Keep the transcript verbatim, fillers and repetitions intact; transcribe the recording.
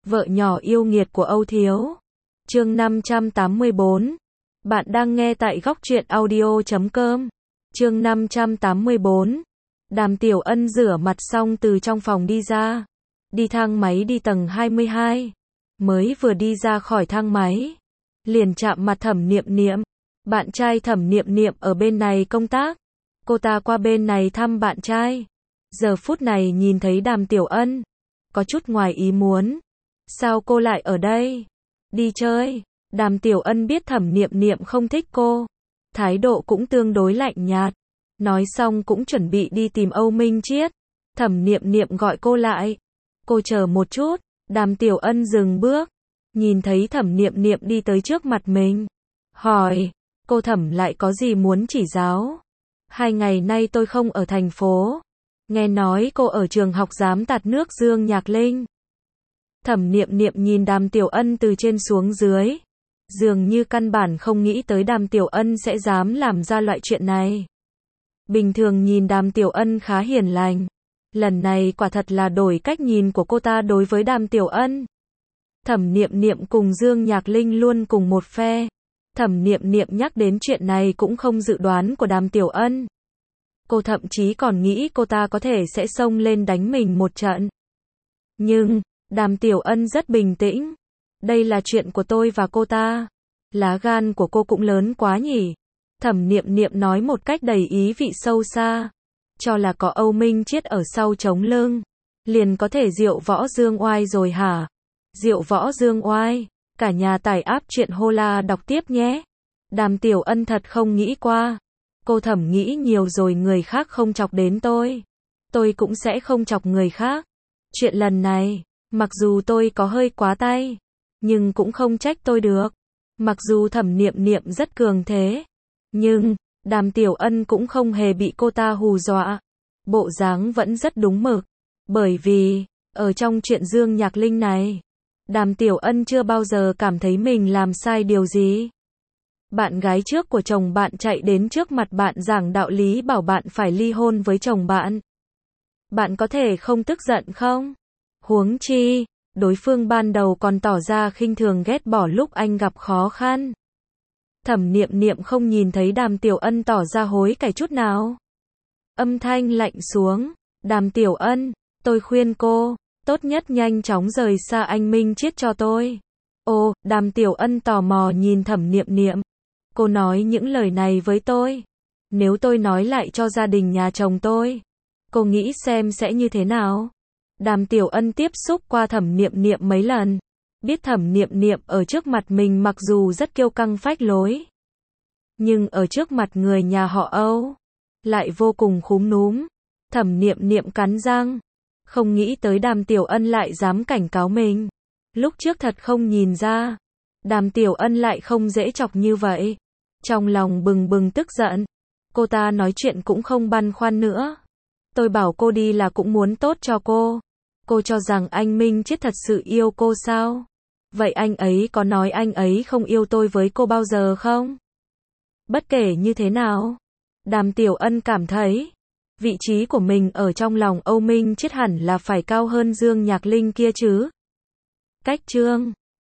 Vợ nhỏ yêu nghiệt của Âu Thiếu. Chương năm trăm tám mươi bốn. Bạn đang nghe tại góc truyện audio chấm com. Chương năm trăm tám mươi bốn. Đàm Tiểu Ân rửa mặt xong từ trong phòng đi ra. Đi thang máy đi tầng hai mươi hai. Mới vừa đi ra khỏi thang máy, liền chạm mặt Thẩm Niệm Niệm. Bạn trai Thẩm Niệm Niệm ở bên này công tác. Cô ta qua bên này thăm bạn trai. Giờ phút này nhìn thấy Đàm Tiểu Ân, có chút ngoài ý muốn. Sao cô lại ở đây? Đi chơi. Đàm Tiểu Ân biết Thẩm Niệm Niệm không thích cô, thái độ cũng tương đối lạnh nhạt. Nói xong cũng chuẩn bị đi tìm Âu Minh Chiết. Thẩm Niệm Niệm gọi cô lại. Cô chờ một chút. Đàm Tiểu Ân dừng bước, nhìn thấy Thẩm Niệm Niệm đi tới trước mặt mình, hỏi, cô Thẩm lại có gì muốn chỉ giáo? Hai ngày nay tôi không ở thành phố, nghe nói cô ở trường học giám tạt nước Dương Nhạc Linh. Thẩm Niệm Niệm nhìn Đàm Tiểu Ân từ trên xuống dưới, dường như căn bản không nghĩ tới Đàm Tiểu Ân sẽ dám làm ra loại chuyện này. Bình thường nhìn Đàm Tiểu Ân khá hiền lành, lần này quả thật là đổi cách nhìn của cô ta đối với Đàm Tiểu Ân. Thẩm Niệm Niệm cùng Dương Nhạc Linh luôn cùng một phe. Thẩm Niệm Niệm nhắc đến chuyện này cũng không dự đoán của Đàm Tiểu Ân. Cô thậm chí còn nghĩ cô ta có thể sẽ xông lên đánh mình một trận. Nhưng, Đàm Tiểu Ân rất bình tĩnh. Đây là chuyện của tôi và cô ta. Lá gan của cô cũng lớn quá nhỉ. Thẩm Niệm Niệm nói một cách đầy ý vị sâu xa. Cho là có Âu Minh Chiết ở sau chống lưng, liền có thể diệu võ dương oai rồi hả? Diệu võ dương oai, cả nhà tải app truyện Hola đọc tiếp nhé. Đàm Tiểu Ân thật không nghĩ qua. Cô Thẩm nghĩ nhiều rồi, người khác không chọc đến tôi, tôi cũng sẽ không chọc người khác. Chuyện lần này, mặc dù tôi có hơi quá tay, nhưng cũng không trách tôi được. Mặc dù Thẩm Niệm Niệm rất cường thế, nhưng Đàm Tiểu Ân cũng không hề bị cô ta hù dọa. Bộ dáng vẫn rất đúng mực. Bởi vì, ở trong chuyện Dương Nhạc Linh này, Đàm Tiểu Ân chưa bao giờ cảm thấy mình làm sai điều gì. Bạn gái trước của chồng bạn chạy đến trước mặt bạn giảng đạo lý bảo bạn phải ly hôn với chồng bạn. Bạn có thể không tức giận không? Huống chi, đối phương ban đầu còn tỏ ra khinh thường ghét bỏ lúc anh gặp khó khăn. Thẩm Niệm Niệm không nhìn thấy Đàm Tiểu Ân tỏ ra hối cải chút nào. Âm thanh lạnh xuống. Đàm Tiểu Ân, tôi khuyên cô, tốt nhất nhanh chóng rời xa anh Minh Chiết cho tôi. Ồ, Đàm Tiểu Ân tò mò nhìn Thẩm Niệm Niệm. Cô nói những lời này với tôi. Nếu tôi nói lại cho gia đình nhà chồng tôi, cô nghĩ xem sẽ như thế nào? Đàm Tiểu Ân tiếp xúc qua Thẩm Niệm Niệm mấy lần. Biết Thẩm Niệm Niệm ở trước mặt mình mặc dù rất kiêu căng phách lối, nhưng ở trước mặt người nhà họ Âu, lại vô cùng khúm núm. Thẩm Niệm Niệm cắn răng. Không nghĩ tới Đàm Tiểu Ân lại dám cảnh cáo mình. Lúc trước thật không nhìn ra. Đàm Tiểu Ân lại không dễ chọc như vậy. Trong lòng bừng bừng tức giận. Cô ta nói chuyện cũng không băn khoăn nữa. Tôi bảo cô đi là cũng muốn tốt cho cô. Cô cho rằng anh Minh Chiết thật sự yêu cô sao? Vậy anh ấy có nói anh ấy không yêu tôi với cô bao giờ không? Bất kể như thế nào, Đàm Tiểu Ân cảm thấy vị trí của mình ở trong lòng Âu Minh Chiết hẳn là phải cao hơn Dương Nhạc Linh kia chứ. Cách chương